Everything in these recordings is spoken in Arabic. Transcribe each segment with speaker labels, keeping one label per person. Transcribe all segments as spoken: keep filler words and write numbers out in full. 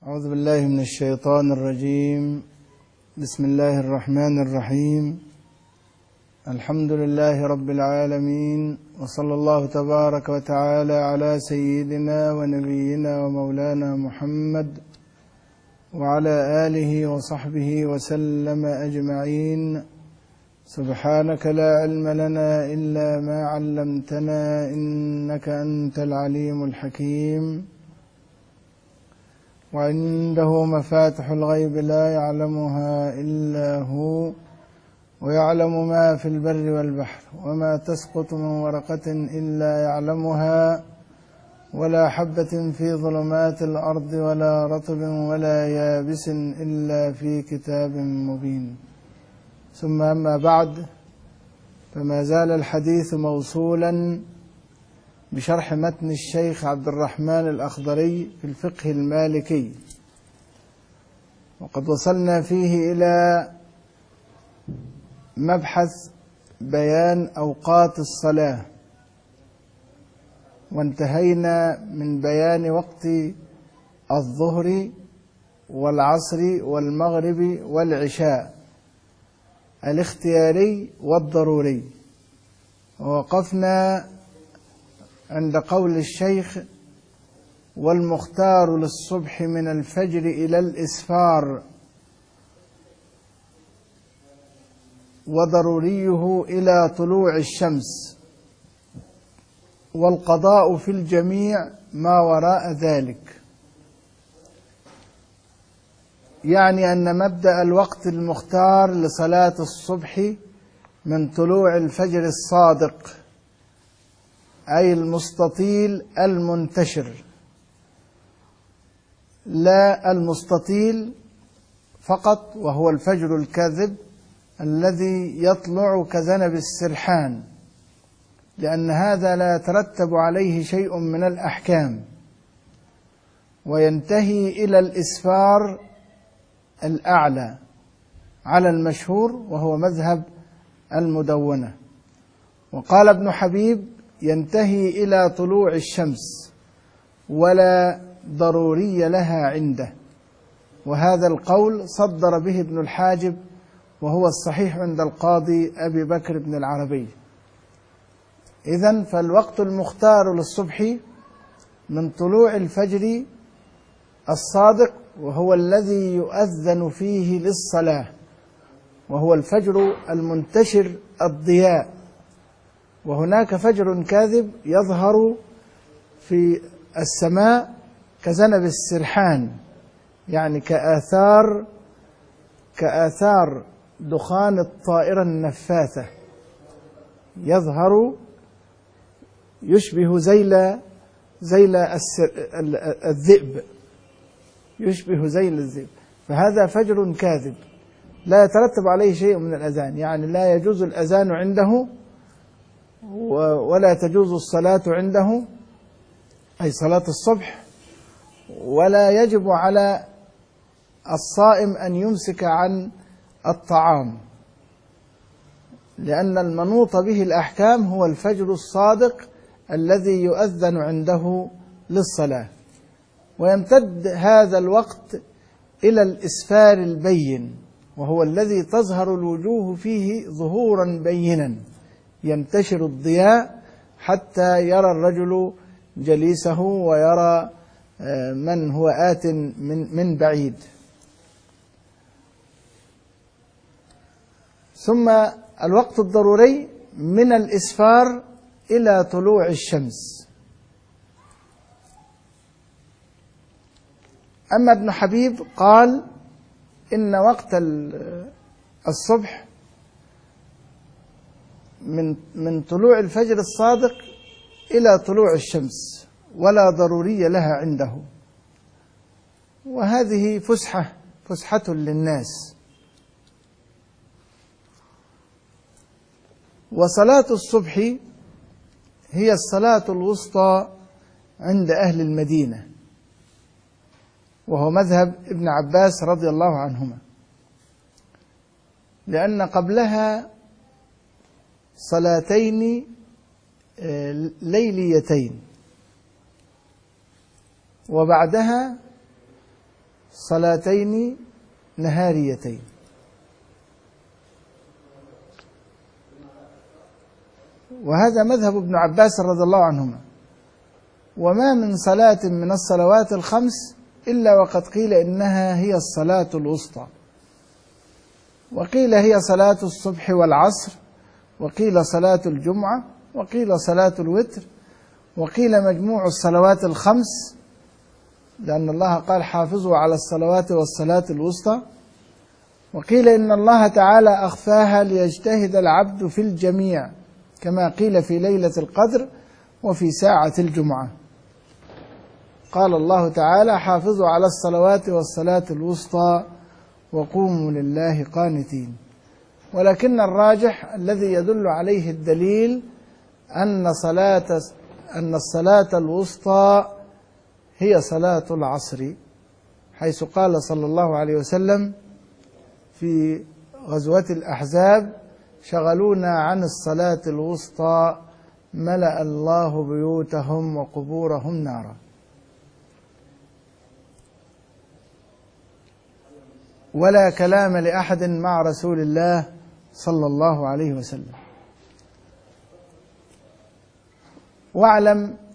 Speaker 1: أعوذ بالله من الشيطان الرجيم. بسم الله الرحمن الرحيم. الحمد لله رب العالمين، وصلى الله تبارك وتعالى على سيدنا ونبينا ومولانا محمد وعلى آله وصحبه وسلم أجمعين. سبحانك لا علم لنا إلا ما علمتنا إنك أنت العليم الحكيم. وعنده مفاتح الغيب لا يعلمها إلا هو، ويعلم ما في البر والبحر، وما تسقط من ورقة إلا يعلمها، ولا حبة في ظلمات الأرض ولا رطب ولا يابس إلا في كتاب مبين. ثم أما بعد، فما زال الحديث موصولا بشرح متن الشيخ عبد الرحمن الأخضري في الفقه المالكي، وقد وصلنا فيه إلى مبحث بيان أوقات الصلاة، وانتهينا من بيان وقت الظهر والعصر والمغرب والعشاء الاختياري والضروري، ووقفنا عند قول الشيخ: والمختار للصبح من الفجر إلى الإسفار، وضروريه إلى طلوع الشمس، والقضاء في الجميع ما وراء ذلك. يعني أن مبدأ الوقت المختار لصلاة الصبح من طلوع الفجر الصادق، أي المستطيل المنتشر، لا المستطيل فقط وهو الفجر الكاذب الذي يطلع كذنب السرحان، لأن هذا لا يترتب عليه شيء من الأحكام، وينتهي إلى الإسفار الأعلى على المشهور وهو مذهب المدونة. وقال ابن حبيب: ينتهي إلى طلوع الشمس ولا ضروري لها عنده، وهذا القول صدر به ابن الحاجب، وهو الصحيح عند القاضي أبي بكر بن العربي. إذن فالوقت المختار للصبح من طلوع الفجر الصادق، وهو الذي يؤذن فيه للصلاة، وهو الفجر المنتشر الضياء. وهناك فجر كاذب يظهر في السماء كذنب السرحان، يعني كآثار كآثار دخان الطائرة النفاثة، يظهر يشبه زيل زيل الذئب، يشبه زيل الذئب. فهذا فجر كاذب لا يترتب عليه شيء من الأذان، يعني لا يجوز الأذان عنده ولا تجوز الصلاة عنده، أي صلاة الصبح، ولا يجب على الصائم أن يمسك عن الطعام، لأن المنوط به الأحكام هو الفجر الصادق الذي يؤذن عنده للصلاة. ويمتد هذا الوقت إلى الإسفار البين، وهو الذي تظهر الوجوه فيه ظهورا بينا، ينتشر الضياء حتى يرى الرجل جليسه ويرى من هو آت من من بعيد. ثم الوقت الضروري من الإسفار إلى طلوع الشمس. أما ابن حبيب قال إن وقت الصبح من من طلوع الفجر الصادق إلى طلوع الشمس ولا ضروري لها عنده، وهذه فسحة فسحة للناس. وصلاة الصبح هي الصلاة الوسطى عند أهل المدينة، وهو مذهب ابن عباس رضي الله عنهما، لأن قبلها صلاتين ليليتين، وبعدها صلاتين نهاريتين. وهذا مذهب ابن عباس رضي الله عنهما. وما من صلاة من الصلوات الخمس إلا وقد قيل إنها هي الصلاة الوسطى، وقيل هي صلاة الصبح والعصر، وقيل صلاة الجمعة، وقيل صلاة الوتر، وقيل مجموع الصلوات الخمس، لأن الله قال حافظوا على الصلوات والصلاة الوسطى. وقيل إن الله تعالى أخفاها ليجتهد العبد في الجميع، كما قيل في ليلة القدر وفي ساعة الجمعة. قال الله تعالى حافظوا على الصلوات والصلاة الوسطى وقوموا لله قانتين. ولكن الراجح الذي يدل عليه الدليل أن صلاة أن الصلاة الوسطى هي صلاة العصر، حيث قال صلى الله عليه وسلم في غزوة الأحزاب شغلونا عن الصلاة الوسطى ملأ الله بيوتهم وقبورهم نارا. ولا كلام لأحد مع رسول الله صلى الله عليه وسلم. واعلم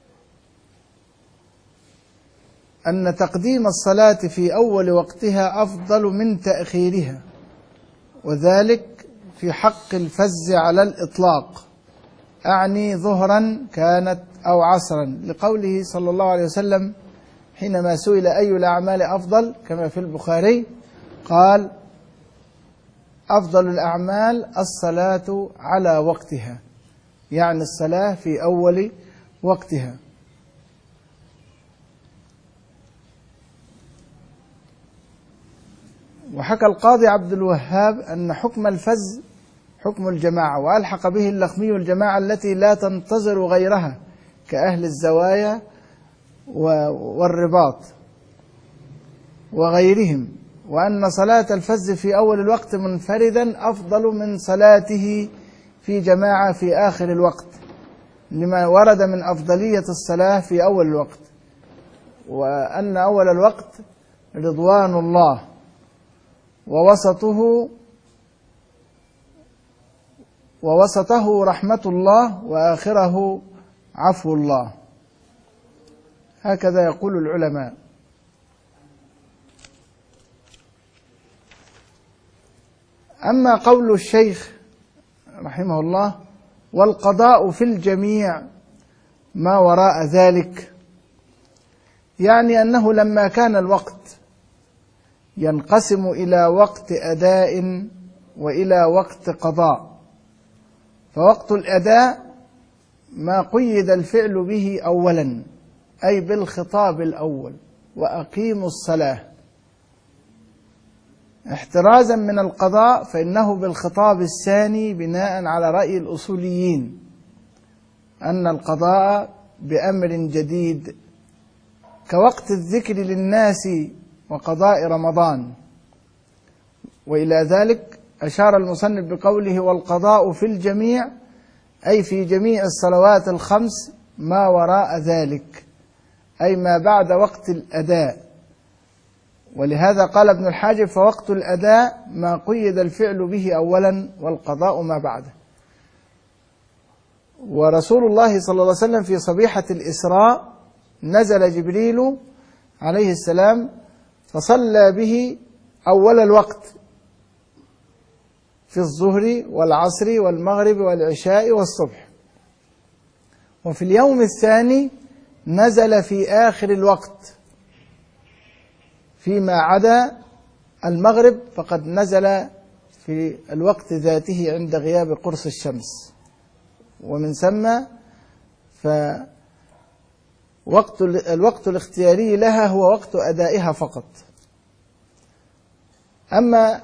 Speaker 1: أن تقديم الصلاة في أول وقتها أفضل من تأخيرها، وذلك في حق الفز على الإطلاق، أعني ظهرا كانت أو عصرا، لقوله صلى الله عليه وسلم حينما سئل أي الأعمال أفضل كما في البخاري قال أفضل الأعمال الصلاة على وقتها، يعني الصلاة في أول وقتها. وحكى القاضي عبد الوهاب أن حكم الفز حكم الجماعة، وألحق به اللخمي الجماعة التي لا تنتظر غيرها كأهل الزوايا والرباط وغيرهم، وأن صلاة الفز في أول الوقت منفردا أفضل من صلاته في جماعة في آخر الوقت، لما ورد من أفضلية الصلاة في أول الوقت، وأن أول الوقت رضوان الله، ووسطه ووسطه رحمة الله، وآخره عفو الله. هكذا يقول العلماء. أما قول الشيخ رحمه الله والقضاء في الجميع ما وراء ذلك، يعني أنه لما كان الوقت ينقسم إلى وقت أداء وإلى وقت قضاء، فوقت الأداء ما قيد الفعل به أولا، أي بالخطاب الأول وأقيموا الصلاة، احترازا من القضاء فإنه بالخطاب الثاني بناء على رأي الأصوليين أن القضاء بأمر جديد كوقت الذكر للناس وقضاء رمضان. وإلى ذلك أشار المصنف بقوله والقضاء في الجميع، أي في جميع الصلوات الخمس ما وراء ذلك، أي ما بعد وقت الأداء. ولهذا قال ابن الحاجب فوقت الأداء ما قيد الفعل به أولا والقضاء ما بعده. ورسول الله صلى الله عليه وسلم في صبيحة الإسراء نزل جبريل عليه السلام فصلى به أول الوقت في الظهر والعصر والمغرب والعشاء والصبح، وفي اليوم الثاني نزل في آخر الوقت فيما عدا المغرب، فقد نزل في الوقت ذاته عند غياب قرص الشمس، ومن ثم فوقت الوقت الاختياري لها هو وقت أدائها فقط. أما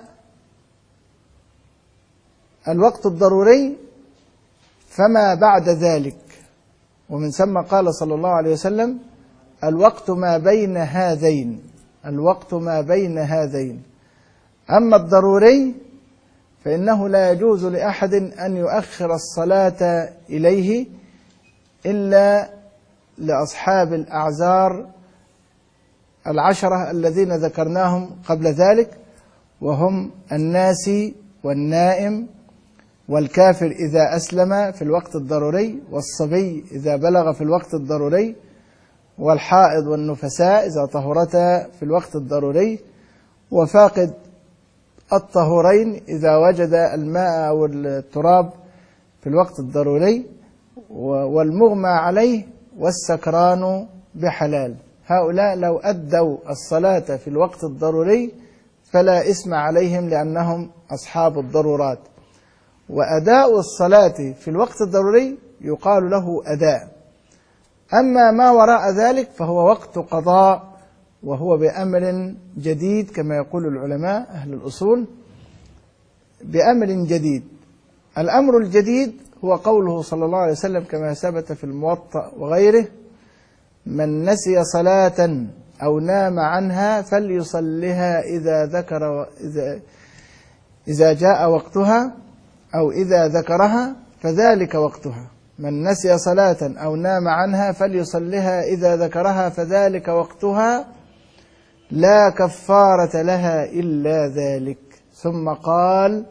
Speaker 1: الوقت الضروري فما بعد ذلك، ومن ثم قال صلى الله عليه وسلم الوقت ما بين هذين، الوقت ما بين هذين. أما الضروري فإنه لا يجوز لأحد أن يؤخر الصلاة إليه إلا لأصحاب الأعذار العشرة الذين ذكرناهم قبل ذلك، وهم الناسي والنائم والكافر إذا أسلم في الوقت الضروري، والصبي إذا بلغ في الوقت الضروري، والحائض والنفساء إذا طهرتا في الوقت الضروري، وفاقد الطهورين إذا وجد الماء أو التراب في الوقت الضروري، والمغمى عليه والسكران بحلال. هؤلاء لو أدوا الصلاة في الوقت الضروري فلا إثم عليهم لأنهم أصحاب الضرورات. وأداء الصلاة في الوقت الضروري يقال له أداء. أما ما وراء ذلك فهو وقت قضاء، وهو بأمر جديد كما يقول العلماء أهل الأصول، بأمر جديد. الأمر الجديد هو قوله صلى الله عليه وسلم كما ثبت في الموطأ وغيره: من نسي صلاة أو نام عنها فليصلها إذا ذكر إذا إذا جاء وقتها أو إذا ذكرها فذلك وقتها. من نسي صلاة أو نام عنها فليصلها إذا ذكرها فذلك وقتها، لا كفارة لها إلا ذلك. ثم قال: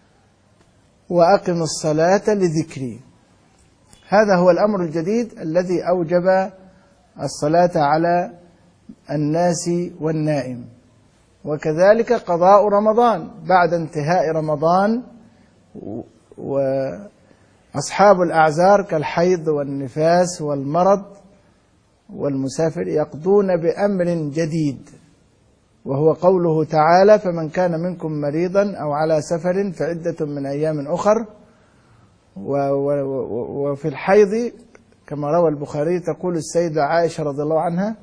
Speaker 1: وأقم الصلاة لذكري. هذا هو الأمر الجديد الذي أوجب الصلاة على الناس والنائم. وكذلك قضاء رمضان بعد انتهاء رمضان، وأصحاب الأعذار كالحيض والنفاس والمرض والمسافر يقضون بأمر جديد، وهو قوله تعالى: فمن كان منكم مريضا أو على سفر فعدة من أيام أخر. وفي الحيض كما روى البخاري تقول السيدة عائشة رضي الله عنها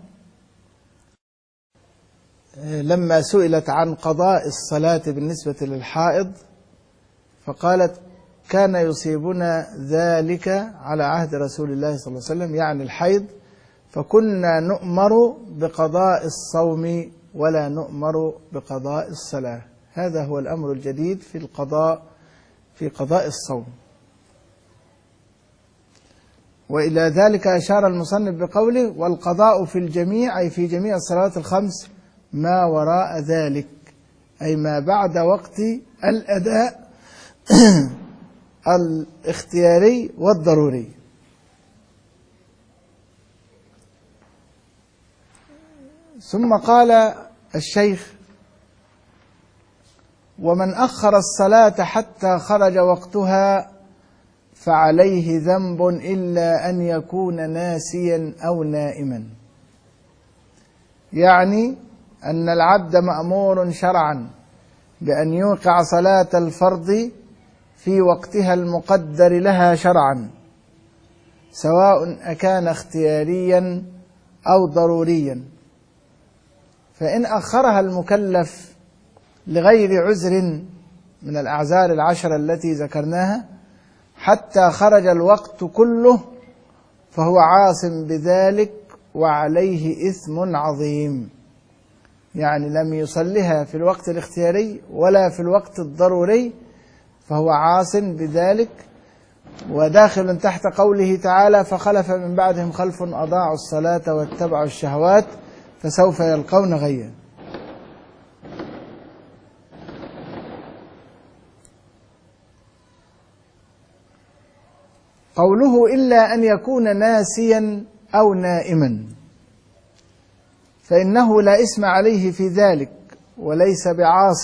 Speaker 1: لما سئلت عن قضاء الصلاة بالنسبة للحائض فقالت: كان يصيبنا ذلك على عهد رسول الله صلى الله عليه وسلم، يعني الحيض، فكنا نؤمر بقضاء الصوم ولا نؤمر بقضاء الصلاة. هذا هو الأمر الجديد في القضاء في قضاء الصوم. وإلى ذلك أشار المصنف بقوله: والقضاء في الجميع، أي في جميع الصلوات الخمس، ما وراء ذلك، أي ما بعد وقت الأداء الاختياري والضروري. ثم قال الشيخ: ومن أخر الصلاة حتى خرج وقتها فعليه ذنب إلا أن يكون ناسيا أو نائما. يعني أن العبد مأمور شرعا بأن يوقع صلاة الفرض في وقتها المقدر لها شرعا، سواء أكان اختياريا أو ضروريا. فإن أخرها المكلف لغير عذر من الأعذار العشرة التي ذكرناها حتى خرج الوقت كله فهو عاصم بذلك وعليه إثم عظيم. يعني لم يصلها في الوقت الاختياري ولا في الوقت الضروري فهو عاصم بذلك، وداخل تحت قوله تعالى: فخلف من بعدهم خلف أضاعوا الصلاة واتبعوا الشهوات فسوف يلقون غيا. قوله إلا أن يكون ناسيا أو نائما، فإنه لا إثم عليه في ذلك وليس بعاص،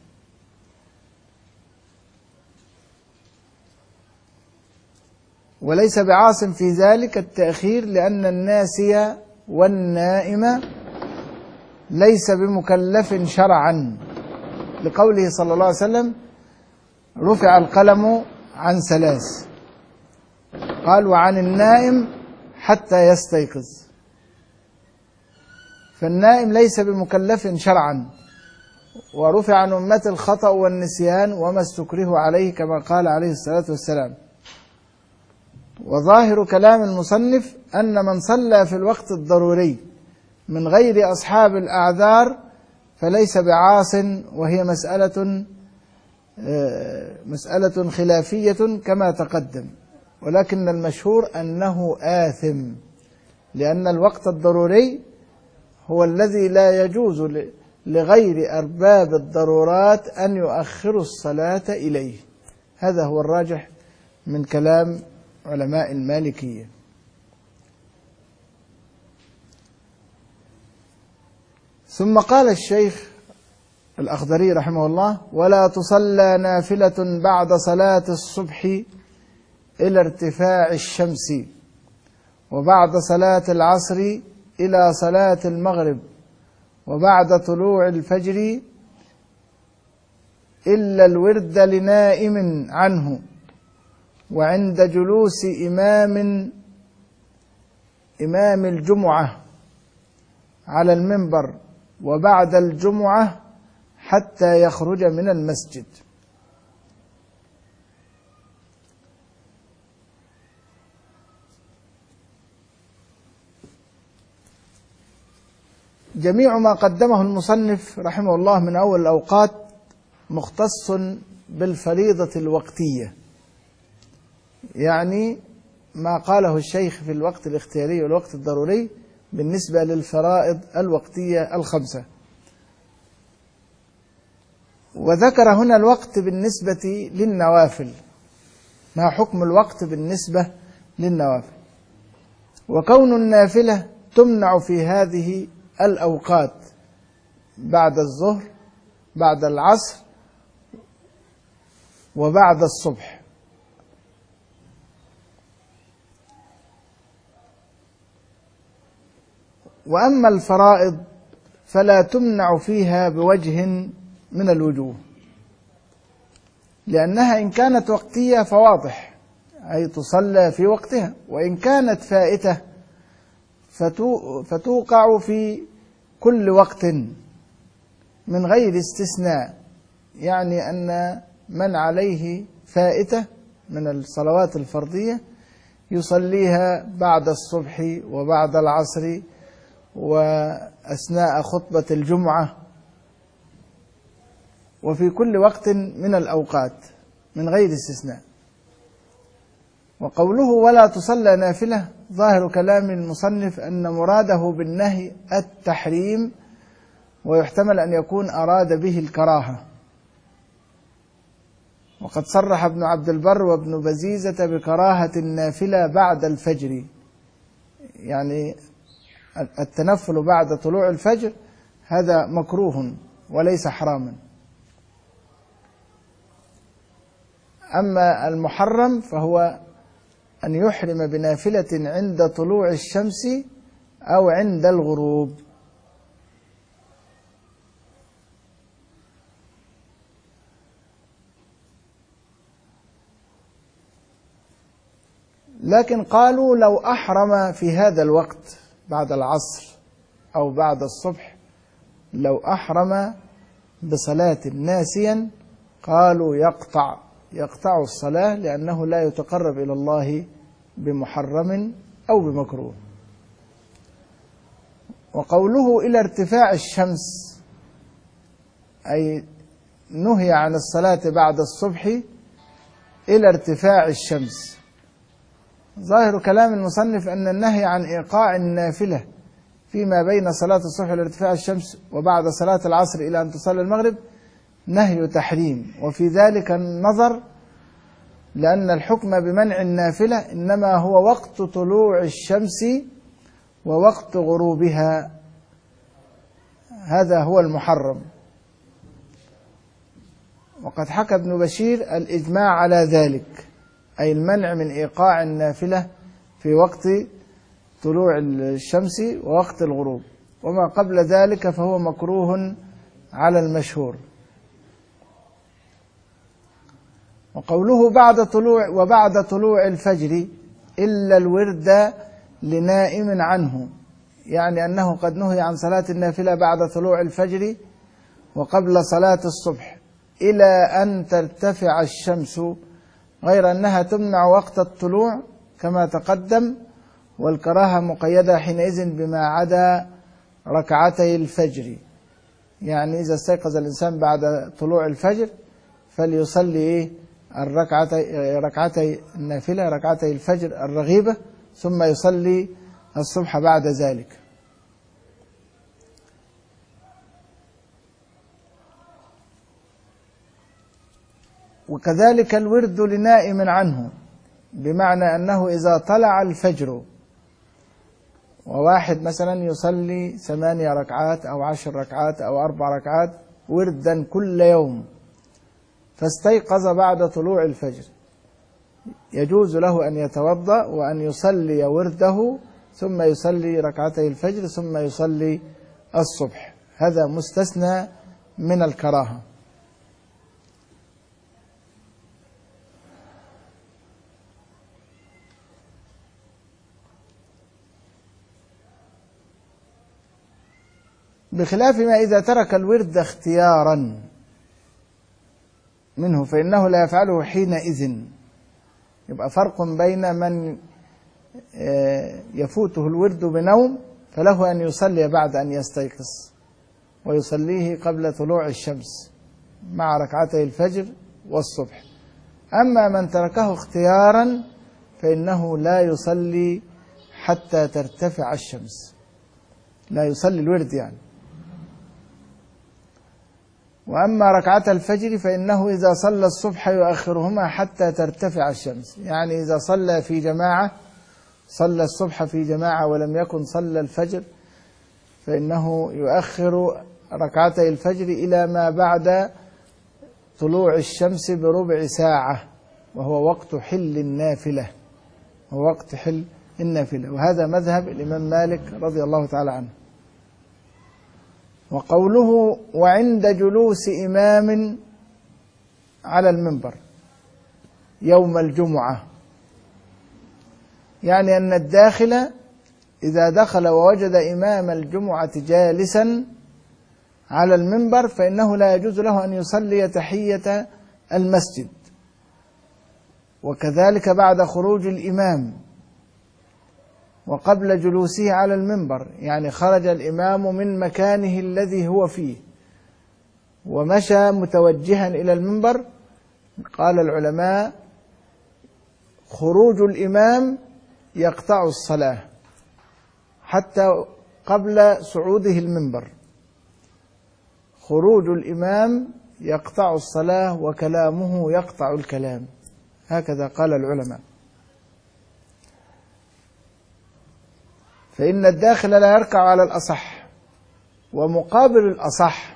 Speaker 1: وليس بعاص في ذلك التأخير، لأن الناسي والنائم ليس بمكلف شرعا، لقوله صلى الله عليه وسلم: رفع القلم عن ثلاث، قال: وعن النائم حتى يستيقظ. فالنائم ليس بمكلف شرعا، ورفع عن أمة الخطأ والنسيان وما استكره عليه كما قال عليه الصلاة والسلام. وظاهر كلام المصنف أن من صلى في الوقت الضروري من غير أصحاب الأعذار فليس بعاص، وهي مسألة مسألة خلافية كما تقدم، ولكن المشهور أنه آثم، لأن الوقت الضروري هو الذي لا يجوز لغير أرباب الضرورات أن يؤخروا الصلاة إليه. هذا هو الراجح من كلام علماء المالكية. ثم قال الشيخ الأخضري رحمه الله: ولا تصلى نافلة بعد صلاة الصبح إلى ارتفاع الشمس، وبعد صلاة العصر إلى صلاة المغرب، وبعد طلوع الفجر إلا الورد لنائم عنه، وعند جلوس إمام إمام الجمعة على المنبر، وبعد الجمعة حتى يخرج من المسجد. جميع ما قدمه المصنف رحمه الله من أول الأوقات مختص بالفريضة الوقتية، يعني ما قاله الشيخ في الوقت الاختياري والوقت الضروري بالنسبة للفرائض الوقتية الخمسة. وذكر هنا الوقت بالنسبة للنوافل، ما حكم الوقت بالنسبة للنوافل، وكون النافلة تمنع في هذه الأوقات بعد الظهر، بعد العصر، وبعد الصبح. وأما الفرائض فلا تمنع فيها بوجه من الوجوه، لأنها إن كانت وقتية فواضح، أي تصلى في وقتها، وإن كانت فائتة فتوقع في كل وقت من غير استثناء، يعني أن من عليه فائتة من الصلوات الفرضية يصليها بعد الصبح وبعد العصر وأثناء خطبة الجمعة وفي كل وقت من الأوقات من غير استثناء. وقوله ولا تصلى نافلة ظاهر كلام المصنف أن مراده بالنهي التحريم، ويحتمل أن يكون أراد به الكراهة. وقد صرح ابن عبد البر وابن بزيزة بكراهة النافلة بعد الفجر، يعني التنفل بعد طلوع الفجر هذا مكروه وليس حراما. أما المحرم فهو أن يحرم بنافلة عند طلوع الشمس أو عند الغروب. لكن قالوا لو أحرم في هذا الوقت بعد العصر أو بعد الصبح، لو أحرم بصلاة ناسيا قالوا يقطع يقطع الصلاة، لأنه لا يتقرب إلى الله بمحرم أو بمكروه. وقوله إلى ارتفاع الشمس أي نهي عن الصلاة بعد الصبح إلى ارتفاع الشمس. ظاهر كلام المصنف أن النهي عن إيقاع النافلة فيما بين صلاة الصبح إلى ارتفاع الشمس وبعد صلاة العصر إلى أن تصلي المغرب نهي تحريم، وفي ذلك النظر لأن الحكم بمنع النافلة إنما هو وقت طلوع الشمس ووقت غروبها، هذا هو المحرم. وقد حكى ابن بشير الإجماع على ذلك، أي المنع من إيقاع النافلة في وقت طلوع الشمس ووقت الغروب، وما قبل ذلك فهو مكروه على المشهور. وقوله بعد طلوع وبعد طلوع الفجر إلا الورد لنائم عنه، يعني أنه قد نهي عن صلاة النافلة بعد طلوع الفجر وقبل صلاة الصبح إلى أن ترتفع الشمس، غير أنها تمنع وقت الطلوع كما تقدم، والكراهة مقيدة حينئذ بما عدا ركعتي الفجر، يعني إذا استيقظ الإنسان بعد طلوع الفجر فليصلي إيه الركعتي ركعتي النافلة ركعتي الفجر الرغيبة، ثم يصلي الصبح بعد ذلك. وكذلك الورد لنائم عنه، بمعنى أنه إذا طلع الفجر وواحد مثلا يصلي ثمانية ركعات أو عشر ركعات أو أربع ركعات وردا كل يوم، فاستيقظ بعد طلوع الفجر، يجوز له أن يتوضأ وأن يصلي ورده ثم يصلي ركعتي الفجر ثم يصلي الصبح. هذا مستثنى من الكراهة. بخلاف ما إذا ترك الورد اختيارا منه فإنه لا يفعله حينئذ. يبقى فرق بين من يفوته الورد بنوم فله أن يصلي بعد أن يستيقظ ويصليه قبل طلوع الشمس مع ركعتي الفجر والصبح. أما من تركه اختيارا فإنه لا يصلي حتى ترتفع الشمس، لا يصلي الورد يعني. وأما ركعة الفجر فإنه إذا صلى الصبح يؤخرهما حتى ترتفع الشمس، يعني إذا صلى في جماعة صلى الصبح في جماعة ولم يكن صلى الفجر فإنه يؤخر ركعتي الفجر إلى ما بعد طلوع الشمس بربع ساعة، وهو وقت حل النافلة، هو وقت حل النافلة. وهذا مذهب الإمام مالك رضي الله تعالى عنه. وقوله وعند جلوس إمام على المنبر يوم الجمعة، يعني أن الداخل إذا دخل ووجد إمام الجمعة جالسا على المنبر فإنه لا يجوز له أن يصلي تحية المسجد، وكذلك بعد خروج الإمام وقبل جلوسه على المنبر، يعني خرج الإمام من مكانه الذي هو فيه ومشى متوجها إلى المنبر، قال العلماء خروج الإمام يقطع الصلاة حتى قبل صعوده المنبر، خروج الإمام يقطع الصلاة وكلامه يقطع الكلام، هكذا قال العلماء. فإن الداخل لا يركع على الأصح، ومقابل الأصح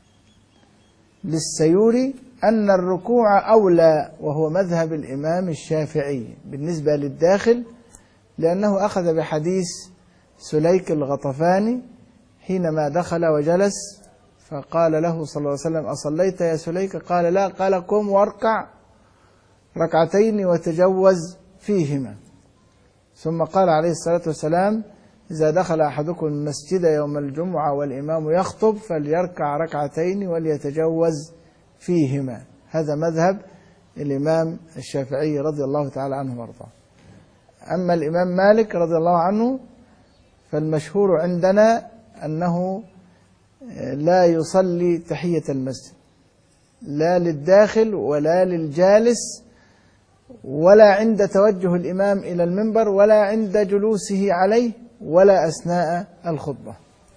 Speaker 1: للسيوري أن الركوع أولى، وهو مذهب الإمام الشافعي بالنسبة للداخل، لأنه أخذ بحديث سليك الغطفاني حينما دخل وجلس فقال له صلى الله عليه وسلم أصليت يا سليك؟ قال لا. قال قم واركع ركعتين وتجوز فيهما. ثم قال عليه الصلاة والسلام إذا دخل أحدكم المسجد يوم الجمعة والإمام يخطب فليركع ركعتين وليتجوز فيهما. هذا مذهب الإمام الشافعي رضي الله تعالى عنه وارضاه. أما الإمام مالك رضي الله عنه فالمشهور عندنا أنه لا يصلي تحية المسجد، لا للداخل ولا للجالس، ولا عند توجه الإمام إلى المنبر، ولا عند جلوسه عليه، ولا أثناء الخطبة.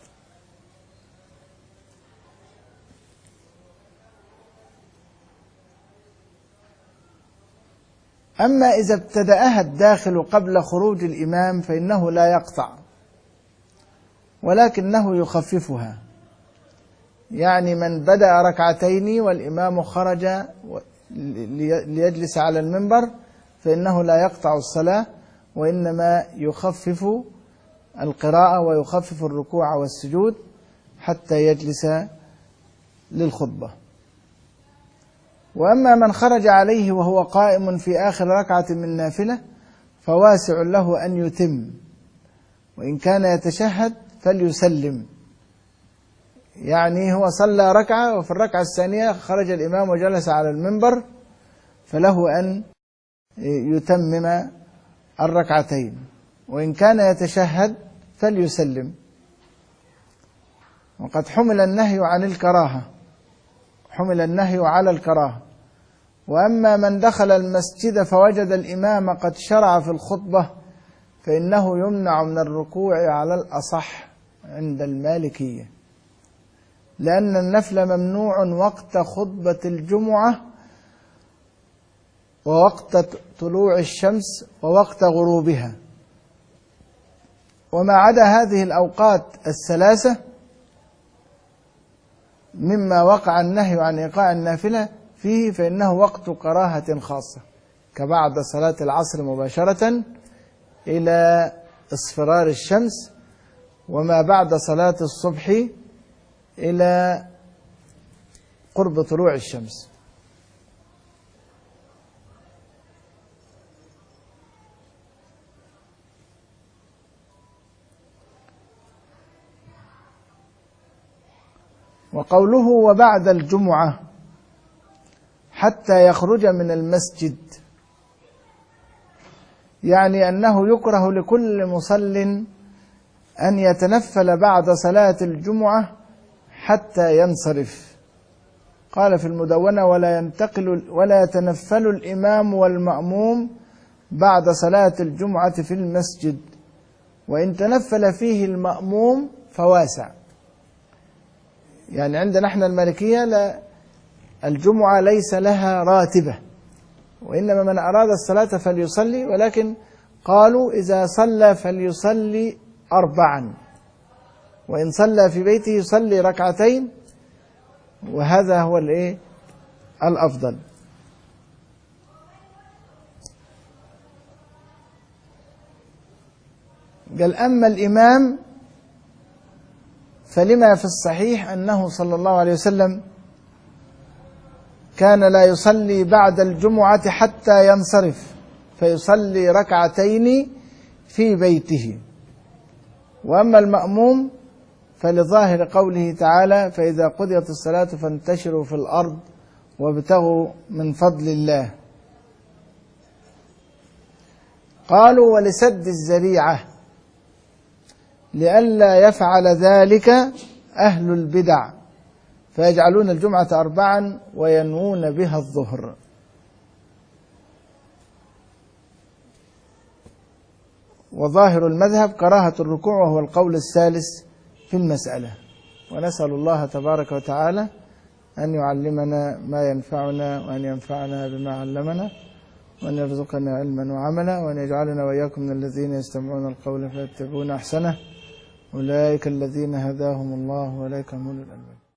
Speaker 1: أما إذا ابتدأها الداخل قبل خروج الإمام فإنه لا يقطع، ولكنه يخففها، يعني من بدأ ركعتين والإمام خرج ليجلس على المنبر فإنه لا يقطع الصلاة، وإنما يخفف القراءة ويخفف الركوع والسجود حتى يجلس للخطبة. وأما من خرج عليه وهو قائم في آخر ركعة من نافلة فواسع له أن يتم، وإن كان يتشهد فليسلم، يعني هو صلى ركعة وفي الركعة الثانية خرج الإمام وجلس على المنبر فله أن يتمم الركعتين، وإن كان يتشهد فليسلم. وقد حمل النهي عن الكراهة، حمل النهي على الكراهة. وأما من دخل المسجد فوجد الإمام قد شرع في الخطبة فإنه يمنع من الركوع على الأصح عند المالكية، لأن النفل ممنوع وقت خطبة الجمعة ووقت طلوع الشمس ووقت غروبها. وما عدا هذه الأوقات الثلاثة مما وقع النهي عن إيقاع النافلة فيه فإنه وقت كراهة خاصة، كبعد صلاة العصر مباشرة إلى اصفرار الشمس، وما بعد صلاة الصبح إلى قرب طلوع الشمس. وقوله وبعد الجمعة حتى يخرج من المسجد، يعني أنه يكره لكل مصل أن يتنفل بعد صلاة الجمعة حتى ينصرف. قال في المدونة ولا ينتقل ولا يتنفل الإمام والمأموم بعد صلاة الجمعة في المسجد، وإن تنفل فيه المأموم فواسع. يعني عندنا احنا المالكية لا، الجمعة ليس لها راتبة، وإنما من أراد الصلاة فليصلي، ولكن قالوا إذا صلى فليصلي أربعا، وإن صلى في بيته يصلي ركعتين، وهذا هو الإيه الأفضل. قال أما الإمام فلما في الصحيح أنه صلى الله عليه وسلم كان لا يصلي بعد الجمعة حتى ينصرف فيصلي ركعتين في بيته. وأما المأموم فلظاهر قوله تعالى فإذا قضيت الصلاة فانتشروا في الأرض وابتغوا من فضل الله. قالوا ولسد الذريعة لئلا يفعل ذلك أهل البدع فيجعلون الجمعة أربعا وينوون بها الظهر. وظاهر المذهب كراهة الركوع، وهو القول الثالث في المسألة. ونسأل الله تبارك وتعالى أن يعلمنا ما ينفعنا وأن ينفعنا بما علمنا وأن يرزقنا علما وعملا وأن يجعلنا وإياكم من الذين يستمعون القول فيتبعون أحسنه أولئك الذين هداهم الله وأولئك هم أولو الألباب.